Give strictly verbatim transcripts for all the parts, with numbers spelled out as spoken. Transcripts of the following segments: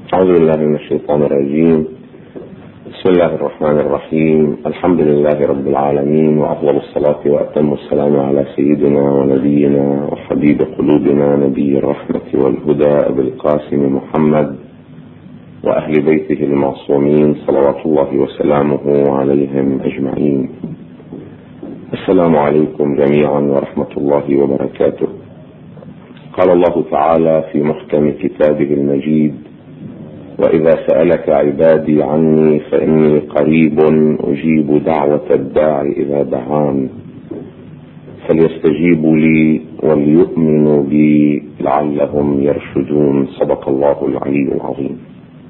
أعوذ بالله من الشيطان الرجيم. بسم الله الرحمن الرحيم. الحمد لله رب العالمين، وأفضل الصلاة وأتم السلام على سيدنا ونبينا وحبيب قلوبنا نبي الرحمة والهدى أبي القاسم محمد وأهل بيته المعصومين صلوات الله وسلامه عليهم أجمعين. السلام عليكم جميعا ورحمة الله وبركاته. قال الله تعالى في محكم كتابه المجيد: وإذا سألك عبادي عني فإني قريب أجيب دعوة الداعي إذا دعان فليستجيبوا لي وليؤمنوا بي لعلهم يرشدون. صدق الله العلي العظيم.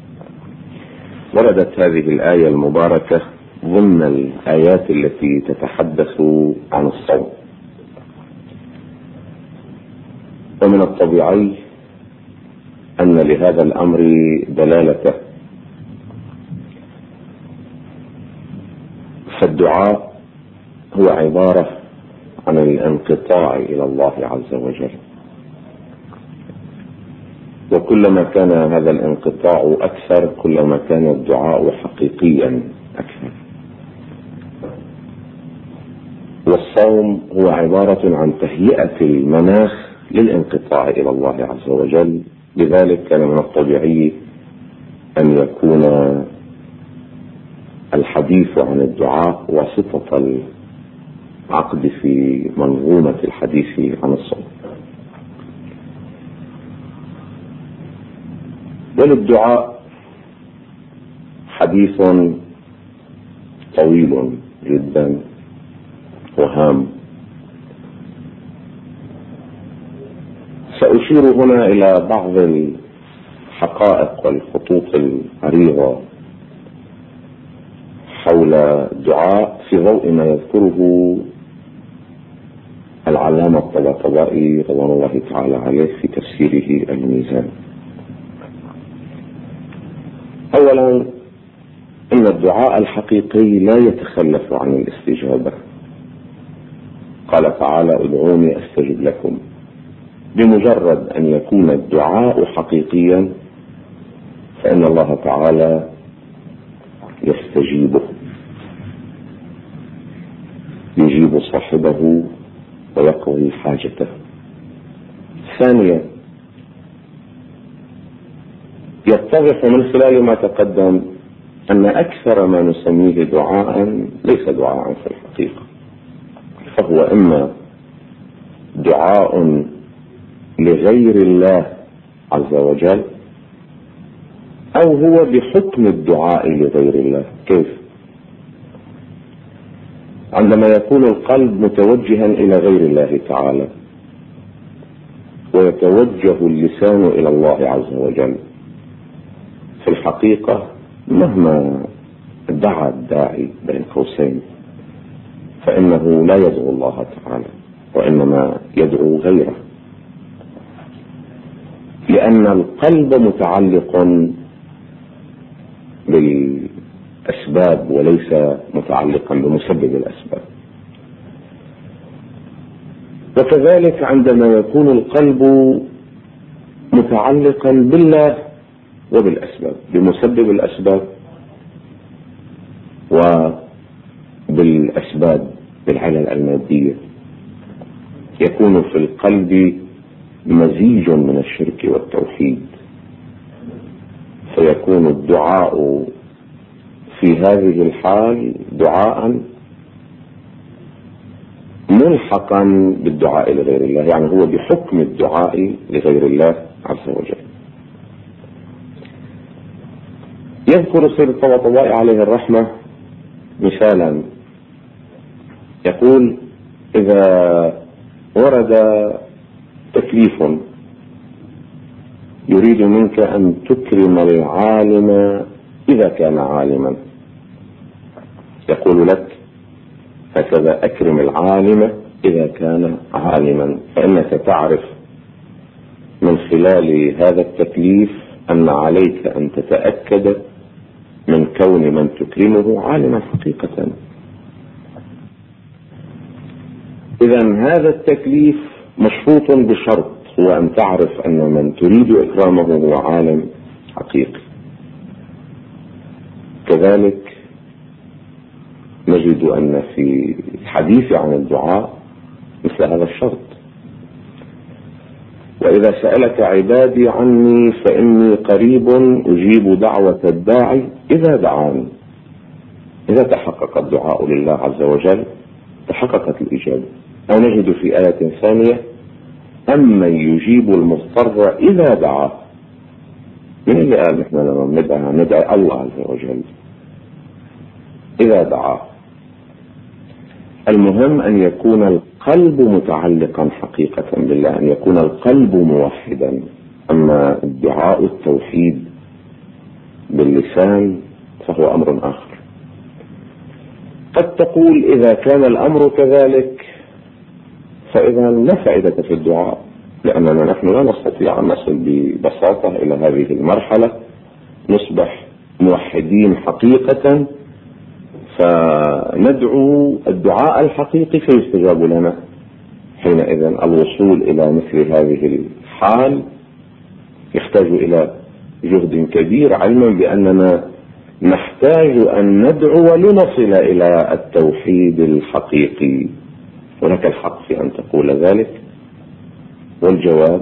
وردت هذه الآية المباركة ضمن الآيات التي تتحدث عن الصوم، ومن الطبيعي أن لهذا الأمر دلالته، فالدعاء هو عبارة عن الانقطاع إلى الله عز وجل، وكلما كان هذا الانقطاع أكثر كلما كان الدعاء حقيقيا أكثر. والصوم هو عبارة عن تهيئة المناخ للانقطاع إلى الله عز وجل، لذلك كان من الطبيعي أن يكون الحديث عن الدعاء واسطة العقد في منظومة الحديث عن الصوم. وللدعاء حديث طويل جدا وهام، سأشير هنا إلى بعض الحقائق والخطوط العريضة حول الدعاء في ضوء ما يذكره العلامة الطباطبائي رضوان الله تعالى عليه في تفسيره الميزان. أولا، إن الدعاء الحقيقي لا يتخلف عن الاستجابة. قال تعالى: ادعوني أستجب لكم. بمجرد أن يكون الدعاء حقيقيا فإن الله تعالى يستجيبه، يجيب صاحبه ويقضي حاجته. ثانيا، يتضح من خلال ما تقدم أن أكثر ما نسميه دعاء ليس دعاء في الحقيقة، فهو إما دعاء لغير الله عز وجل، أو هو بحكم الدعاء لغير الله. كيف؟ عندما يكون القلب متوجها إلى غير الله تعالى ويتوجه اللسان إلى الله عز وجل، في الحقيقة مهما دعا الداعي بين قوسين فإنه لا يدعو الله تعالى، وإنما يدعو غيره، لأن القلب متعلق بالأسباب وليس متعلقا بمسبب الأسباب. وكذلك عندما يكون القلب متعلقا بالله وبالأسباب، بمسبب الأسباب وبالأسباب بالعلل المادية، يكون في القلب مزيج من الشرك والتوحيد، فيكون الدعاء في هذه الحال دعاء ملحقا بالدعاء لغير الله، يعني هو بحكم الدعاء لغير الله عز وجل. يذكر السيد الطباطبائي عليه الرحمة مثالا، يقول: إذا ورد تكليف يريد منك أن تكرم العالم إذا كان عالما، يقول لك: هكذا أكرم العالم إذا كان عالما، فإنك تعرف من خلال هذا التكليف أن عليك أن تتأكد من كون من تكرمه عالما حقيقة. إذن هذا التكليف مشروط بشرط، هو أن تعرف أن من تريد إكرامه هو عالم حقيقي. كذلك نجد أن في الحديث عن الدعاء مثل هذا الشرط: وإذا سألك عبادي عني فإني قريب أجيب دعوة الداعي إذا دعاني. إذا تحقق الدعاء لله عز وجل تحققت الإجابة. أو نجد في آية ثانية: أمن يجيب المضطر إذا دعاه. من اللي قال نحن لما ندعي ندعي الله عز وجل إذا دعاه؟ المهم أن يكون القلب متعلقا حقيقة بالله، أن يكون القلب موحدا. أما الدعاء التوحيد باللسان فهو أمر آخر. قد تقول إذا كان الأمر كذلك فإذا لا فائدة في الدعاء، لأننا نحن لا نستطيع أن نصل ببساطة إلى هذه المرحلة نصبح موحدين حقيقة فندعو الدعاء الحقيقي فيستجاب لنا. حينئذ الوصول إلى مثل هذه الحال يحتاج إلى جهد كبير، علما بأننا نحتاج أن ندعو لنصل إلى التوحيد الحقيقي. ولك الحق في أن تقول ذلك. والجواب: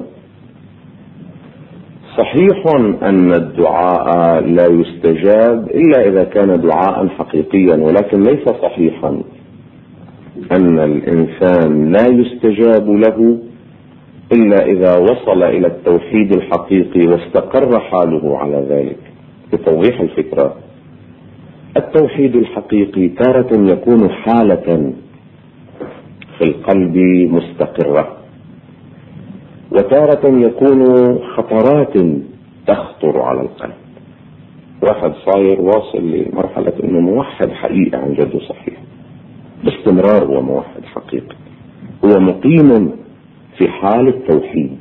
صحيح أن الدعاء لا يستجاب إلا إذا كان دعاء حقيقيا، ولكن ليس صحيحا أن الإنسان لا يستجاب له إلا إذا وصل إلى التوحيد الحقيقي واستقر حاله على ذلك. لتوضيح الفكرة: التوحيد الحقيقي تارة يكون حالة في القلب مستقرة، وتارة يكون خطرات تخطر على القلب. واحد صاير واصل لمرحلة انه موحد حقيقي عن جد صحيح، باستمرار هو موحد حقيقي، هو مقيم في حال التوحيد،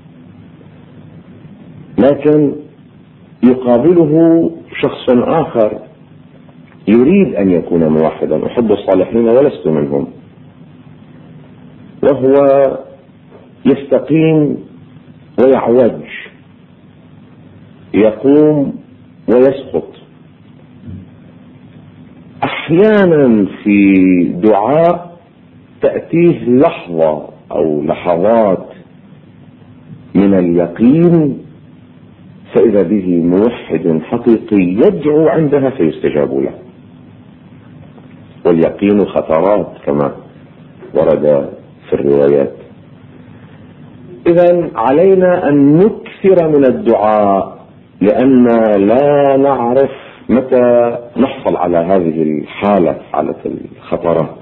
لكن يقابله شخص آخر يريد أن يكون موحدا. أحب الصالحين ولست منهم، وهو يستقيم ويعوج، يقوم ويسقط. أحيانا في دعاء تأتيه لحظة أو لحظات من اليقين فإذا به موحد حقيقي يدعو عندها فيستجاب له. واليقين خطرات كما ورد في الروايات. إذن علينا أن نكثر من الدعاء، لأن لا نعرف متى نحصل على هذه الحالة، حالة الخطرات.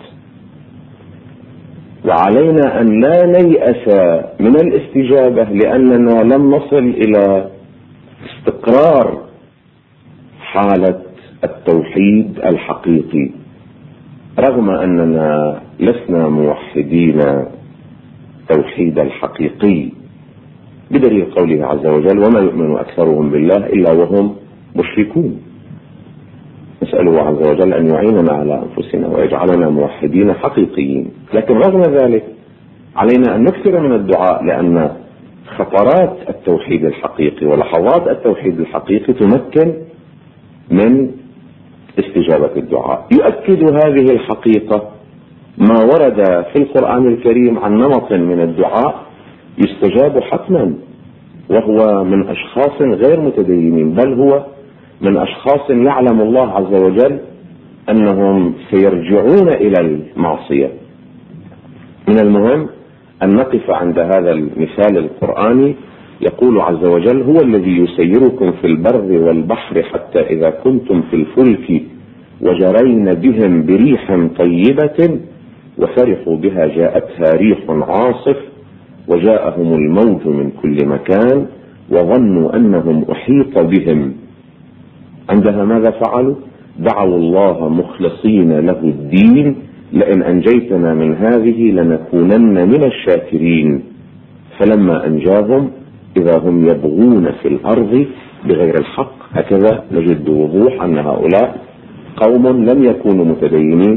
وعلينا أن لا نيأس من الاستجابة، لأننا لم نصل إلى استقرار حالة التوحيد الحقيقي، رغم أننا لسنا موحدين توحيد الحقيقي، بدليل قوله عز وجل: وما يؤمن أكثرهم بالله إلا وهم مشركون. نسأله عز وجل أن يعيننا على أنفسنا ويجعلنا موحدين حقيقيين. لكن رغم ذلك علينا أن نكثر من الدعاء، لأن خطرات التوحيد الحقيقي ولحظات التوحيد الحقيقي تمكن من استجابة الدعاء. يؤكد هذه الحقيقة ما ورد في القرآن الكريم عن نمط من الدعاء يستجاب حتما، وهو من أشخاص غير متدينين، بل هو من أشخاص يعلم الله عز وجل أنهم سيرجعون إلى المعصية. من المهم أن نقف عند هذا المثال القرآني. يقول عز وجل: هو الذي يسيركم في البر والبحر حتى إذا كنتم في الفلك وجرين بهم بريح طيبة وفرحوا بها جاءتها ريح عاصف وجاءهم الموج من كل مكان وظنوا أنهم أحيط بهم. عندها ماذا فعلوا؟ دعوا الله مخلصين له الدين لئن أنجيتنا من هذه لنكونن من الشاكرين. فلما أنجاهم إذا هم يبغون في الأرض بغير الحق. هكذا نجد وضوح أن هؤلاء قوم لم يكونوا متدينين،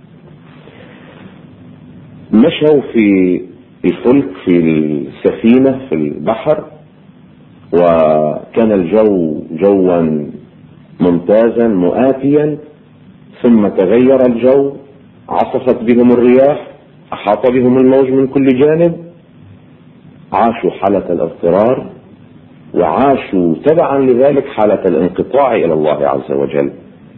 مشوا في الفلك في السفينة في البحر، وكان الجو جوا ممتازا مؤاتيا، ثم تغير الجو، عصفت بهم الرياح، أحاط بهم الموج من كل جانب، عاشوا حالة الاضطرار، وعاشوا تبعا لذلك حالة الانقطاع إلى الله عز وجل.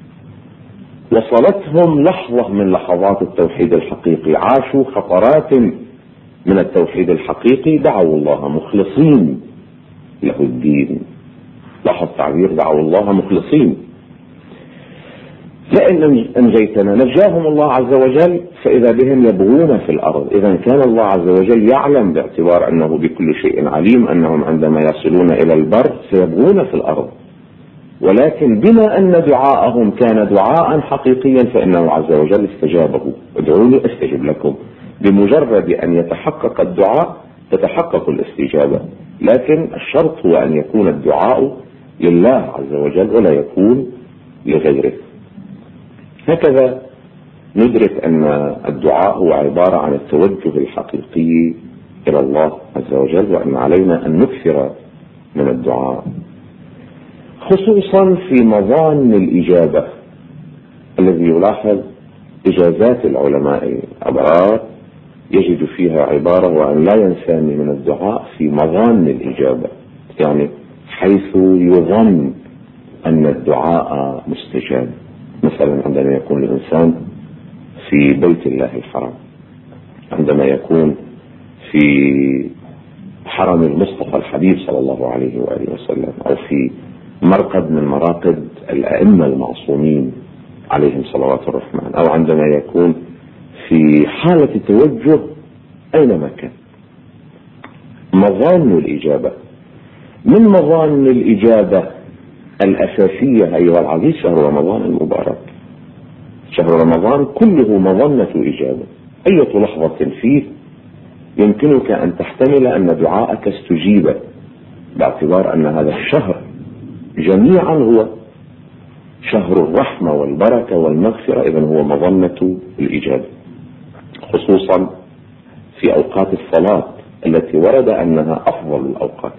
وصلتهم لحظة من لحظات التوحيد الحقيقي، عاشوا خطرات من التوحيد الحقيقي، دعوا الله مخلصين له الدين. لاحظ تعبير دعوا الله مخلصين. لئن أنجيتنا نجاهم الله عز وجل، فإذا بهم يبغون في الأرض. إذا كان الله عز وجل يعلم باعتبار أنه بكل شيء عليم أنهم عندما يصلون إلى البر سيبغون في الأرض، ولكن بما أن دعاءهم كان دعاء حقيقيا فإنه عز وجل استجابه. ادعوني أستجب لكم. بمجرد أن يتحقق الدعاء تتحقق الاستجابة، لكن الشرط هو أن يكون الدعاء لله عز وجل ولا يكون لغيره. هكذا ندرك أن الدعاء هو عبارة عن التوجه الحقيقي إلى الله عز وجل، وأن علينا أن نكثر من الدعاء، خصوصا في مظان الإجابة الذي يلاحظ إجازات العلماء الأبرار يجد فيها عبارة وأن لا ينساني من الدعاء في مظان الإجابة، يعني حيث يظن أن الدعاء مستجاب. مثلا عندما يكون الإنسان في بيت الله الحرام، عندما يكون في حرم المصطفى الحبيب صلى الله عليه وآله وسلم، أو في مرقد من مراقد الأئمة المعصومين عليهم صلوات الرحمن، أو عندما يكون في حالة توجه أينما كان. مظان الإجابة، من مظان الإجابة الأساسية أيها العزيز شهر رمضان المبارك. شهر رمضان كله مظنة إجابة. أي لحظة فيه يمكنك أن تحتمل أن دعاءك استجيب، باعتبار أن هذا الشهر جميعا هو شهر الرحمة والبركة والمغفرة. إذن هو مظنة الإجابة، خصوصا في أوقات الصلاة التي ورد أنها أفضل الأوقات،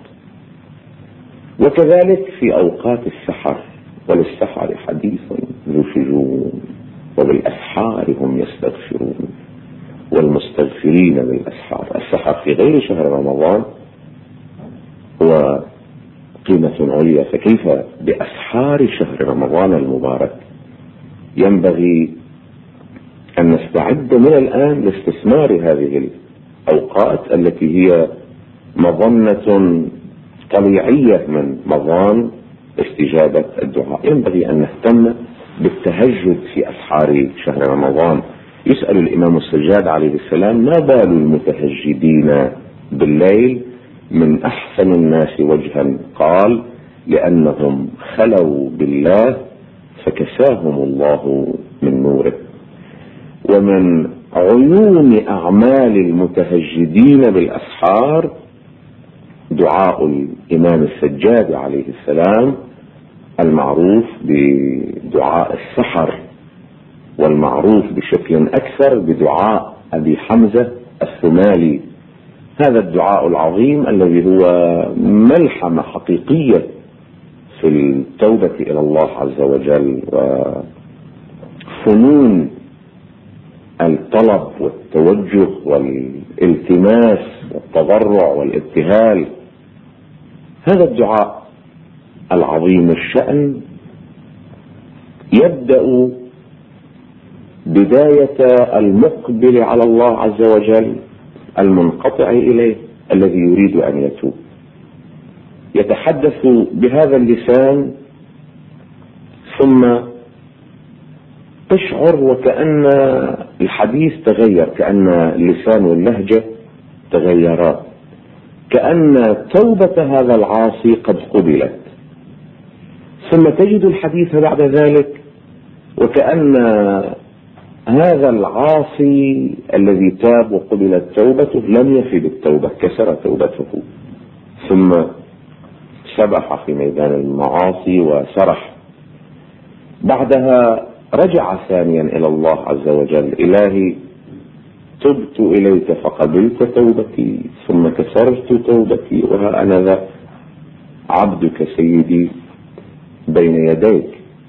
وكذلك في أوقات السحر. وللسحر حديث ذو شجون وبالأسحار هم يستغفرون والمستغفرين بالأسحار. السحر في غير شهر رمضان هو قيمة عليا، فكيف بأسحار شهر رمضان المبارك؟ ينبغي أن نستعد من الآن لاستثمار هذه الأوقات التي هي مظنة طبيعية من مظان استجابة الدعاء. ينبغي أن نهتم بالتهجد في أسحار شهر رمضان. يسأل الإمام السجاد عليه السلام: ما بال المتهجدين بالليل من أحسن الناس وجها؟ قال: لأنهم خلوا بالله فكساهم الله من نوره. ومن عيون أعمال المتهجدين بالأسحار دعاء الإمام السجاد عليه السلام المعروف بدعاء السحر، والمعروف بشكل أكثر بدعاء أبي حمزة الثمالي. هذا الدعاء العظيم الذي هو ملحمة حقيقية في التوبة إلى الله عز وجل وفنون الطلب والتوجه والالتماس والتضرع والابتهال. هذا الدعاء العظيم الشأن يبدأ بداية المقبل على الله عز وجل المنقطع إليه الذي يريد أن يتوب، يتحدث بهذا اللسان، ثم تشعر وكأن الحديث تغير، كأن اللسان واللهجة تغيرا، كأن توبة هذا العاصي قد قبلت. ثم تجد الحديث بعد ذلك وكأن هذا العاصي الذي تاب وقبلت توبته لم يفي بالتوبة، كسر توبته، ثم سبح في ميدان المعاصي وسرح. بعدها رجع ثانيا إلى الله عز وجل: إلهي تبت إليك فقبلت توبتي ثم كسرت توبتي، وها أنا ذا عبدك سيدي بين يديك.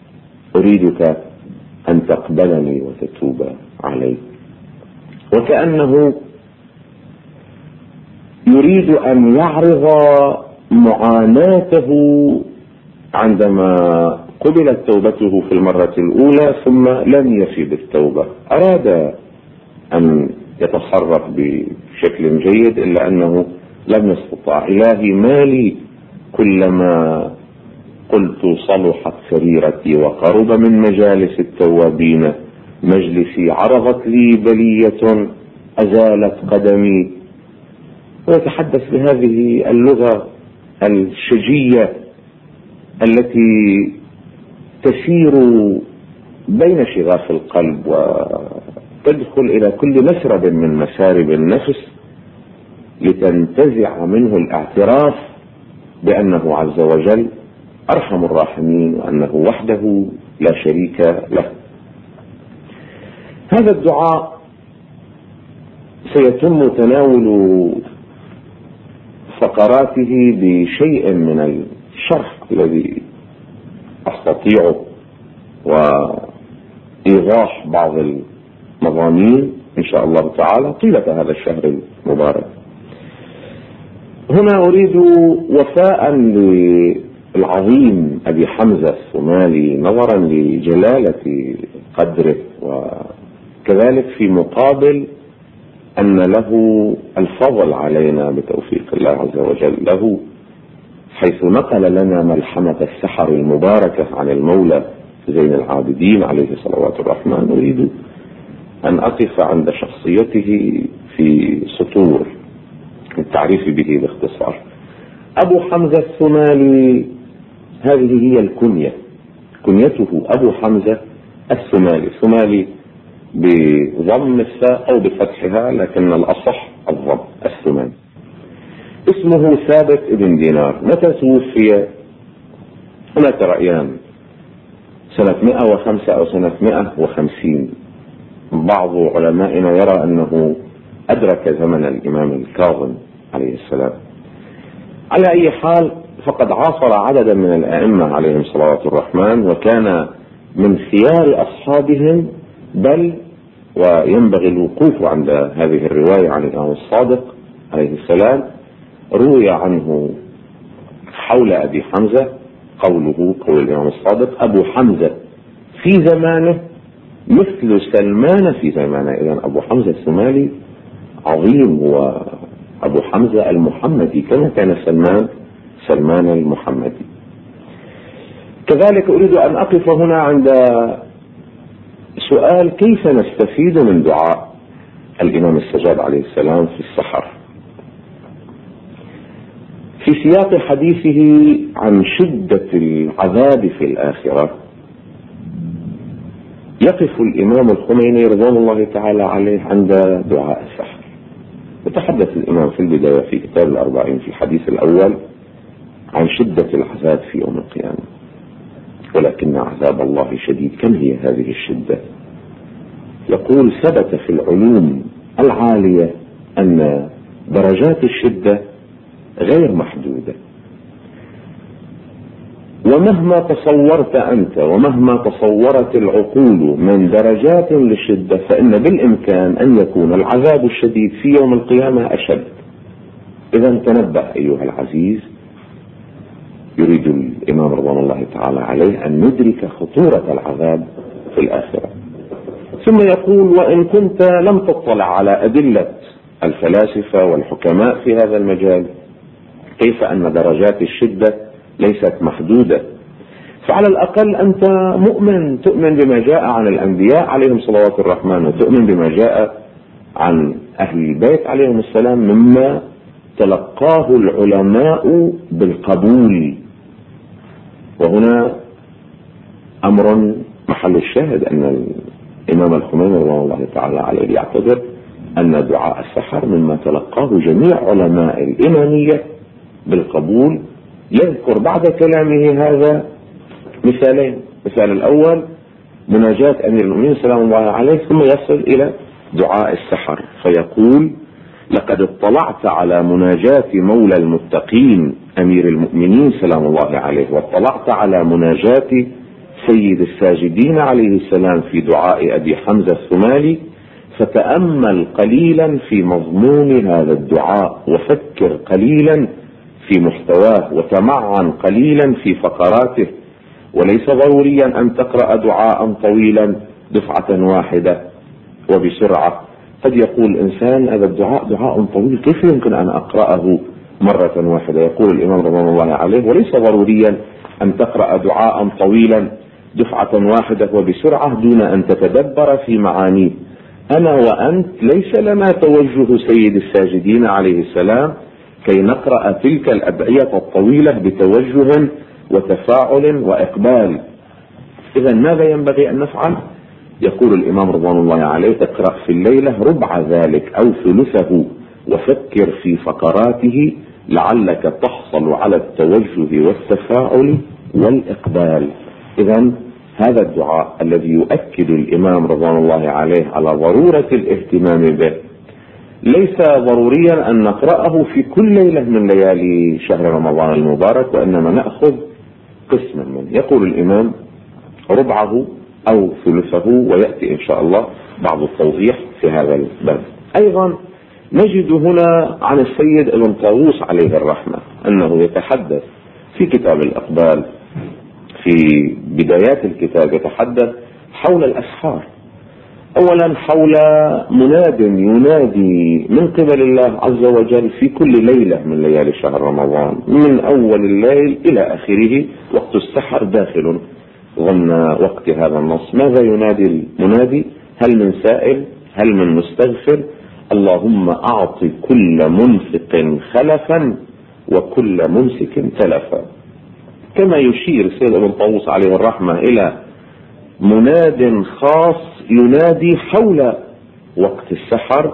أريدك أن تقبلني وتتوب علي. وكأنه يريد أن يعرض معاناته عندما قبلت توبته في المرة الأولى ثم لم يفي بالتوبة. أراد أن يتصرف بشكل جيد إلا أنه لم يستطع. إلهي مالي كلما قلت صلحت سريرتي وقرب من مجالس التوابين مجلسي عرضت لي بلية أزالت قدمي. ويتحدث بهذه اللغة الشجية التي تسير بين شغاف القلب وتدخل إلى كل مسرب من مسارب النفس لتنتزع منه الاعتراف بأنه عز وجل أرحم الراحمين وأنه وحده لا شريك له. هذا الدعاء سيتم تناول فقراته بشيء من الشرح الذي أستطيعه وإيضاح بعض المضامين إن شاء الله تعالى طيلة هذا الشهر المبارك. هنا أريد وفاء للعظيم أبي حمزة الثمالي نظرا لجلالة قدره، وكذلك في مقابل أن له الفضل علينا بتوفيق الله عز وجل له، حيث نقل لنا ملحمة السحر المباركة عن المولى زين العابدين عليه صلوات الرحمن. أريد أن أقف عند شخصيته في سطور التعريف به باختصار. أبو حمزة الثمالي هذه هي الكنية، كنيته أبو حمزة الثمالي، الثمالي بضم الثاء أو بفتحها لكن الأصح الضم الثمالي. اسمه ثابت ابن دينار. متى توفي؟ هناك رأيان، سنة مئة وخمسة أو سنة مئة وخمسين. بعض علمائنا يرى أنه أدرك زمن الإمام الكاظم عليه السلام. على أي حال فقد عاصر عددا من الأئمة عليهم صلوات الرحمن، وكان من خيار أصحابهم، بل وينبغي الوقوف عند هذه الرواية عن الإمام الصادق عليه السلام. روي عنه حول أبي حمزة قوله قول الإمام الصادق: أبو حمزة في زمانه مثل سلمان في زمانه. إذن أبو حمزة الثمالي عظيم، وأبو حمزة المحمدي كما كان سلمان سلمان المحمدي. كذلك أريد أن أقف هنا عند سؤال: كيف نستفيد من دعاء الإمام السجاد عليه السلام في السحر؟ في سياق حديثه عن شدة العذاب في الآخرة يقف الإمام الخميني رضوان الله تعالى عليه عند دعاء السحر. يتحدث الإمام في البداية في كتاب الأربعين في الحديث الأول عن شدة العذاب في يوم القيامة، ولكن عذاب الله شديد. كم هي هذه الشدة؟ يقول: ثبت في العلوم العالية أن درجات الشدة غير محدودة، ومهما تصورت أنت ومهما تصورت العقول من درجات للشدة فإن بالإمكان أن يكون العذاب الشديد في يوم القيامة أشد. إذا تنبه أيها العزيز. يريد الإمام رضوان الله تعالى عليه أن ندرك خطورة العذاب في الآخرة. ثم يقول: وإن كنت لم تطلع على أدلة الفلاسفة والحكماء في هذا المجال، كيف أن درجات الشدة ليست محدودة؟ فعلى الأقل أنت مؤمن، تؤمن بما جاء عن الأنبياء عليهم صلوات الرحمن، وتؤمن بما جاء عن أهل البيت عليهم السلام مما تلقاه العلماء بالقبول. وهنا أمر محل الشاهد أن الإمام الخميني رضي الله تعالى عليه يعتبر أن دعاء السحر مما تلقاه جميع علماء الإمامية بالقبول. يذكر بعد كلامه هذا مثالين: مثال الأول مناجاة أمير المؤمنين سلام الله عليه، ثم يصل إلى دعاء السحر فيقول: لقد اطلعت على مناجاة مولى المتقين أمير المؤمنين سلام الله عليه، واطلعت على مناجاة سيد الساجدين عليه السلام في دعاء أبي حمزة الثمالي، فتأمل قليلا في مضمون هذا الدعاء، وفكر قليلا في محتواه، وتمعن قليلا في فقراته. وليس ضروريا أن تقرأ دعاء طويلا دفعة واحدة وبسرعة. قد يقول الإنسان هذا الدعاء دعاء طويل، كيف يمكن أن أقرأه مرة واحدة؟ يقول الإمام رضوان الله عليه: وليس ضروريا أن تقرأ دعاء طويلا دفعة واحدة وبسرعة دون أن تتدبر في معانيه. أنا وأنت ليس لنا توجه سيد الساجدين عليه السلام كي نقرأ تلك الأدعية الطويلة بتوجه وتفاعل وإقبال. إذا ماذا ينبغي أن نفعل؟ يقول الإمام رضوان الله عليه: اقرأ في الليلة ربع ذلك أو ثلثه، وفكر في فقراته لعلك تحصل على التوجه والتفاعل والإقبال. إذا هذا الدعاء الذي يؤكد الإمام رضوان الله عليه على ضرورة الاهتمام به، ليس ضروريا أن نقرأه في كل ليلة من ليالي شهر رمضان المبارك، وإنما نأخذ قسما منه. يقول الإمام: ربعه أو ثلثه، ويأتي إن شاء الله بعض التوضيح في هذا الباب. أيضا نجد هنا عن السيد ابن طاووس عليه الرحمة أنه يتحدث في كتاب الإقبال في بدايات الكتاب، يتحدث حول الأسحار. أولا حول مناد ينادي من قبل الله عز وجل في كل ليلة من ليالي شهر رمضان، من أول الليل إلى آخره. وقت السحر داخل ضمن وقت هذا النص. ماذا ينادي المنادي؟ هل من سائل؟ هل من مستغفر؟ اللهم أعط كل منفق خلفا وكل ممسك تلفا. كما يشير السيد ابن طاووس عليه الرحمة إلى مناد خاص ينادي حول وقت السحر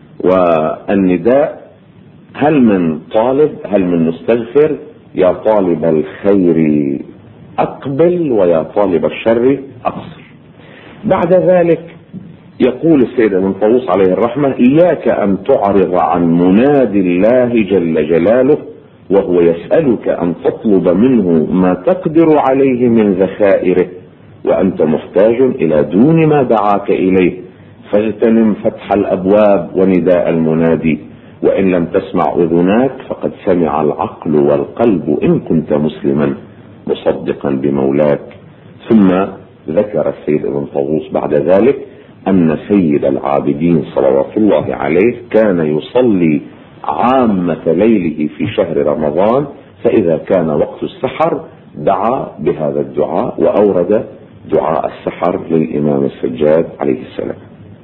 والنداء: هل من طالب؟ هل من مستغفر؟ يا طالب الخير أقبل، ويا طالب الشر أقصر. بعد ذلك يقول السيد ابن طاووس عليه الرحمة: إياك أن تعرض عن منادي الله جل جلاله وهو يسألك أن تطلب منه ما تقدر عليه من ذخائره، وأنت محتاج إلى دون ما دعاك إليه، فاغتنم فتح الأبواب ونداء المنادي، وإن لم تسمع أذناك فقد سمع العقل والقلب إن كنت مسلما مصدقا بمولاك. ثم ذكر السيد ابن طاووس بعد ذلك أن سيد العابدين صلوات الله عليه كان يصلي عامة ليله في شهر رمضان، فإذا كان وقت السحر دعا بهذا الدعاء، وأورد دعاء السحر للإمام السجاد عليه السلام.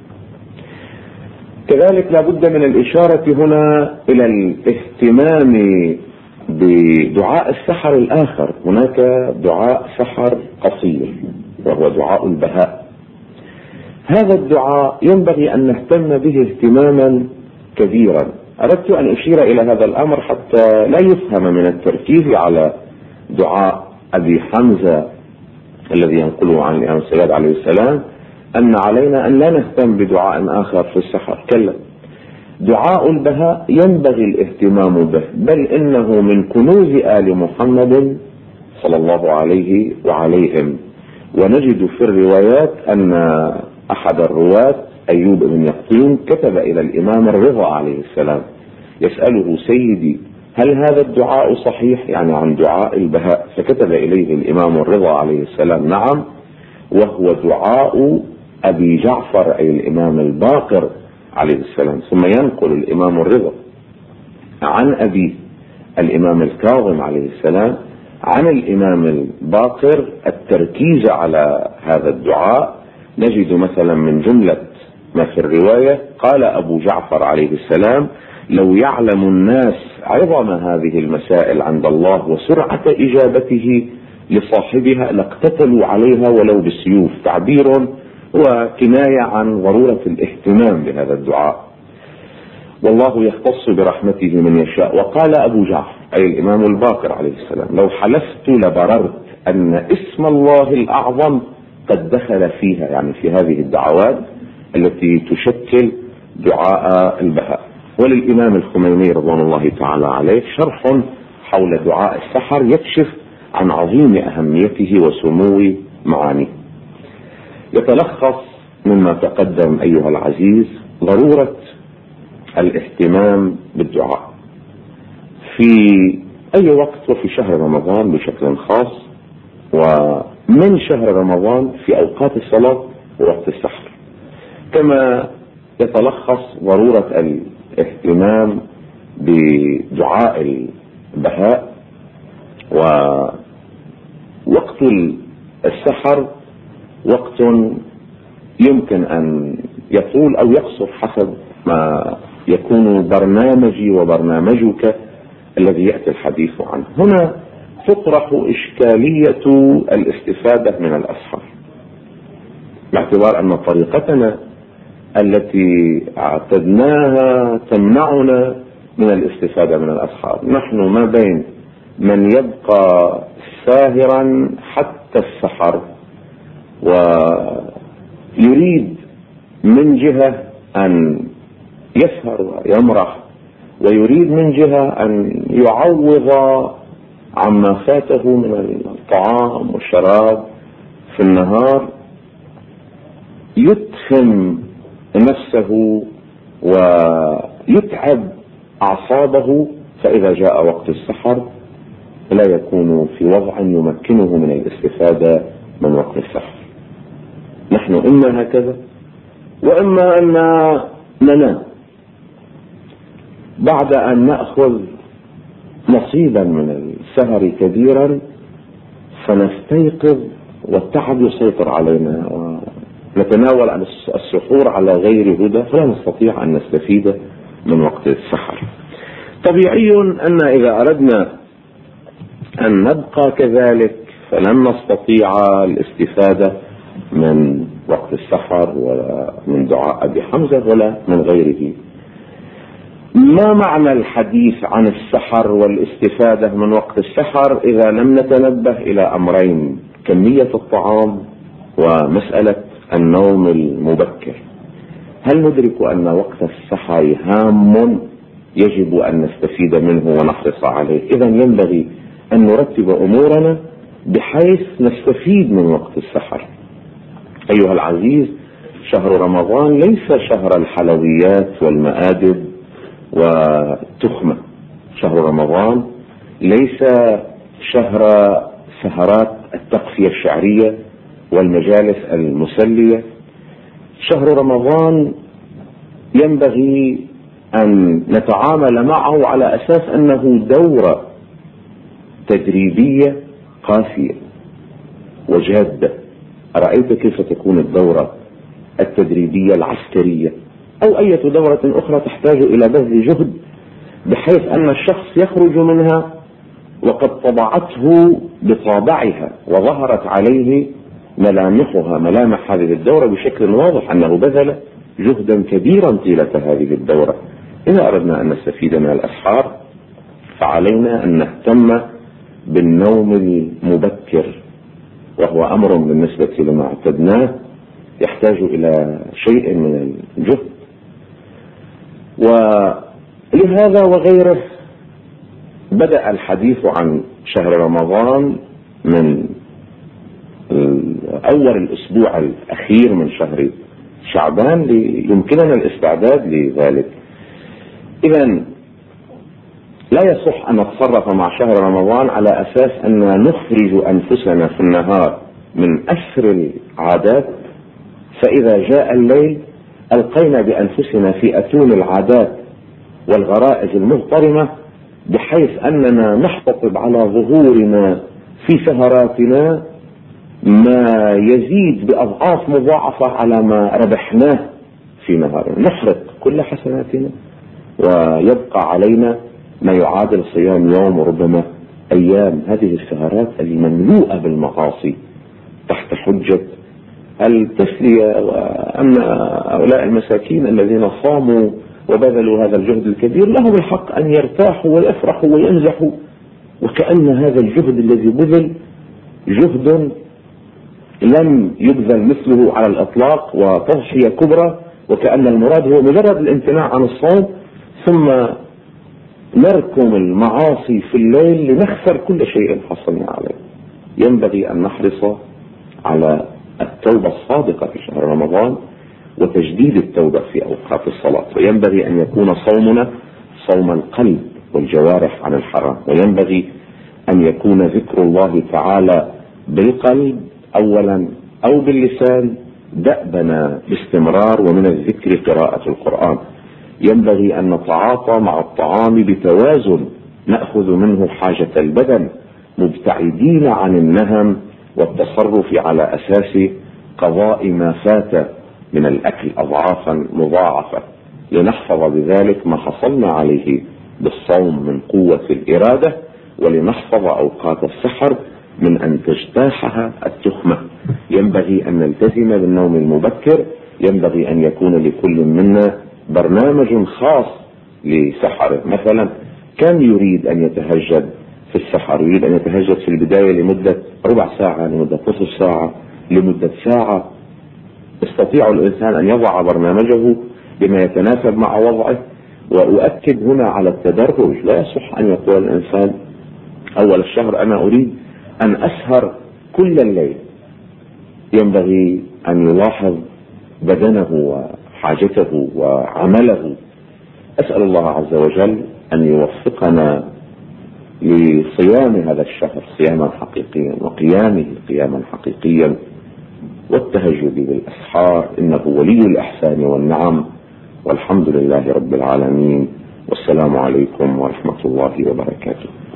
كذلك لا بد من الإشارة هنا إلى الاهتمام بدعاء السحر الآخر. هناك دعاء سحر قصير وهو دعاء البهاء. هذا الدعاء ينبغي أن نهتم به اهتماما كبيرا. أردت أن أشير إلى هذا الأمر حتى لا يفهم من التركيز على دعاء أبي حمزة الذي ينقله عن الإمام السجاد عليه السلام أن علينا أن لا نهتم بدعاء آخر في السحر. كلا، دعاء البهاء ينبغي الاهتمام به، بل إنه من كنوز آل محمد صلى الله عليه وعليهم. ونجد في الروايات أن أحد الرواة أيوب بن يقطين كتب إلى الإمام الرضا عليه السلام يسأله: سيدي هل هذا الدعاء صحيح؟ يعني عن دعاء البهاء. فكتب إليه الإمام الرضا عليه السلام: نعم، وهو دعاء أبي جعفر أي الإمام الباقر عليه السلام. ثم ينقل الإمام الرضا عن أبي الإمام الكاظم عليه السلام عن الإمام الباقر التركيز على هذا الدعاء. نجد مثلا من جملة ما في الرواية: قال أبو جعفر عليه السلام: لو يعلم الناس عظم هذه المسائل عند الله وسرعة إجابته لصاحبها لاقتتلوا عليها ولو بالسيوف. تعبير وكناية عن ضرورة الاهتمام بهذا الدعاء، والله يختص برحمته من يشاء. وقال أبو جعفر أي الإمام الباقر عليه السلام: لو حلفت لبررت أن اسم الله الأعظم قد دخل فيها، يعني في هذه الدعوات التي تشكل دعاء البهاء. وللإمام الخميني رضوان الله تعالى عليه شرح حول دعاء السحر يكشف عن عظيم أهميته وسمو معاني. يتلخص مما تقدم أيها العزيز ضرورة الاهتمام بالدعاء في أي وقت، وفي شهر رمضان بشكل خاص، ومن شهر رمضان في أوقات الصلاة ووقت السحر. كما يتلخص ضرورة الاهتمام بدعاء البهاء، ووقت السحر وقت يمكن أن يطول أو يقصر حسب ما يكون برنامجي وبرنامجك الذي يأتي الحديث عنه. هنا تطرح إشكالية الاستفادة من الأسحار، باعتبار أن طريقتنا التي اعتدناها تمنعنا من الاستفادة من الأسحار. نحن ما بين من يبقى ساهرا حتى السحر ويريد من جهة أن يسهر ويمرح، ويريد من جهة أن يعوض عما فاته من الطعام والشراب في النهار، يتخم نفسه ويتعب أعصابه، فإذا جاء وقت السحر لا يكون في وضع يمكنه من الاستفادة من وقت السحر. نحن إما هكذا وإما أن ننام بعد أن نأخذ نصيبا من السهر كبيرا، فنستيقظ والتعب يسيطر علينا ونتناول السحور على غير هدى، فلا نستطيع أن نستفيد من وقت السحر. طبيعي أن إذا أردنا أن نبقى كذلك فلن نستطيع الاستفادة من وقت السحر ولا من دعاء أبي حمزة ولا من غيره. ما معنى الحديث عن السحر والاستفادة من وقت السحر إذا لم نتنبه إلى أمرين: كمية الطعام ومسألة النوم المبكر؟ هل ندرك أن وقت السحر هام يجب أن نستفيد منه ونحرص عليه؟ إذا ينبغي أن نرتب أمورنا بحيث نستفيد من وقت السحر. أيها العزيز، شهر رمضان ليس شهر الحلويات والمآدب والتخمة. شهر رمضان ليس شهر سهرات التقفية الشعرية والمجالس المسلية. شهر رمضان ينبغي أن نتعامل معه على أساس أنه دورة تدريبية قاسية وجادة. أرأيت كيف تكون الدورة التدريبية العسكرية أو أي دورة أخرى تحتاج إلى بذل جهد، بحيث أن الشخص يخرج منها وقد طبعته بطابعها وظهرت عليه ملامحها، ملامح هذه الدورة بشكل واضح أنه بذل جهدا كبيرا طيلة هذه الدورة. إذا أردنا أن نستفيد من الأسحار فعلينا أن نهتم بالنوم المبكر، وهو أمر بالنسبة لما اعتدناه يحتاج إلى شيء من الجهد. ولهذا وغيره بدأ الحديث عن شهر رمضان من أول الأسبوع الأخير من شهر شعبان ليمكننا الاستعداد لذلك. إذا لا يصح أن نتصرف مع شهر رمضان على أساس أن نخرج أنفسنا في النهار من أسر العادات، فإذا جاء الليل ألقينا بأنفسنا في أتون العادات والغرائز المضطرمة، بحيث أننا نحتطب على ظهورنا في سهراتنا ما يزيد بأضعاف مضاعفة على ما ربحناه في نهارنا، نحرق كل حسناتنا ويبقى علينا ما يعادل صيام يوم وربما أيام. هذه السهرات المملوءة بالمعاصي تحت حجة التسلية، وأن هؤلاء المساكين الذين صاموا وبذلوا هذا الجهد الكبير لهم الحق أن يرتاحوا ويفرحوا وينزحوا، وكأن هذا الجهد الذي بذل جهد لم يبذل مثله على الإطلاق وتضحية كبرى، وكأن المراد هو مجرد الامتناع عن الصوم ثم نركم المعاصي في الليل لنخسر كل شيء حصلنا عليه. ينبغي أن نحرص على التوبة الصادقة في شهر رمضان وتجديد التوبة في أوقات الصلاة. وينبغي أن يكون صومنا صوم القلب والجوارح عن الحرام، وينبغي أن يكون ذكر الله تعالى بالقلب أولا أو باللسان دأبنا باستمرار، ومن الذكر قراءة القرآن. ينبغي أن نتعاطى مع الطعام بتوازن، نأخذ منه حاجة البدن مبتعدين عن النهم والتصرف على أساس قضاء ما فات من الأكل أضعافا مضاعفة، لنحفظ بذلك ما حصلنا عليه بالصوم من قوة الإرادة، ولنحفظ أوقات السحر من أن تجتاحها التخمة. ينبغي أن نلتزم بالنوم المبكر، ينبغي أن يكون لكل منا برنامج خاص لسحره. مثلا كم يريد أن يتهجد في السحر؟ يريد أن يتهجد في البداية لمدة ربع ساعة، لمدة نصف ساعة، لمدة ساعة. يستطيع الإنسان أن يضع برنامجه بما يتناسب مع وضعه. وأؤكد هنا على التدرج، لا يصح أن يقول الإنسان أول الشهر أنا أريد أن أسهر كل الليل. ينبغي أن يلاحظ بدنه وحاجته وعمله. أسأل الله عز وجل أن يوفقنا لصيام هذا الشهر صياما حقيقيا، وقيامه قياما حقيقيا، والتهجد بالأسحار، إنه ولي الإحسان والنعم، والحمد لله رب العالمين، والسلام عليكم ورحمة الله وبركاته.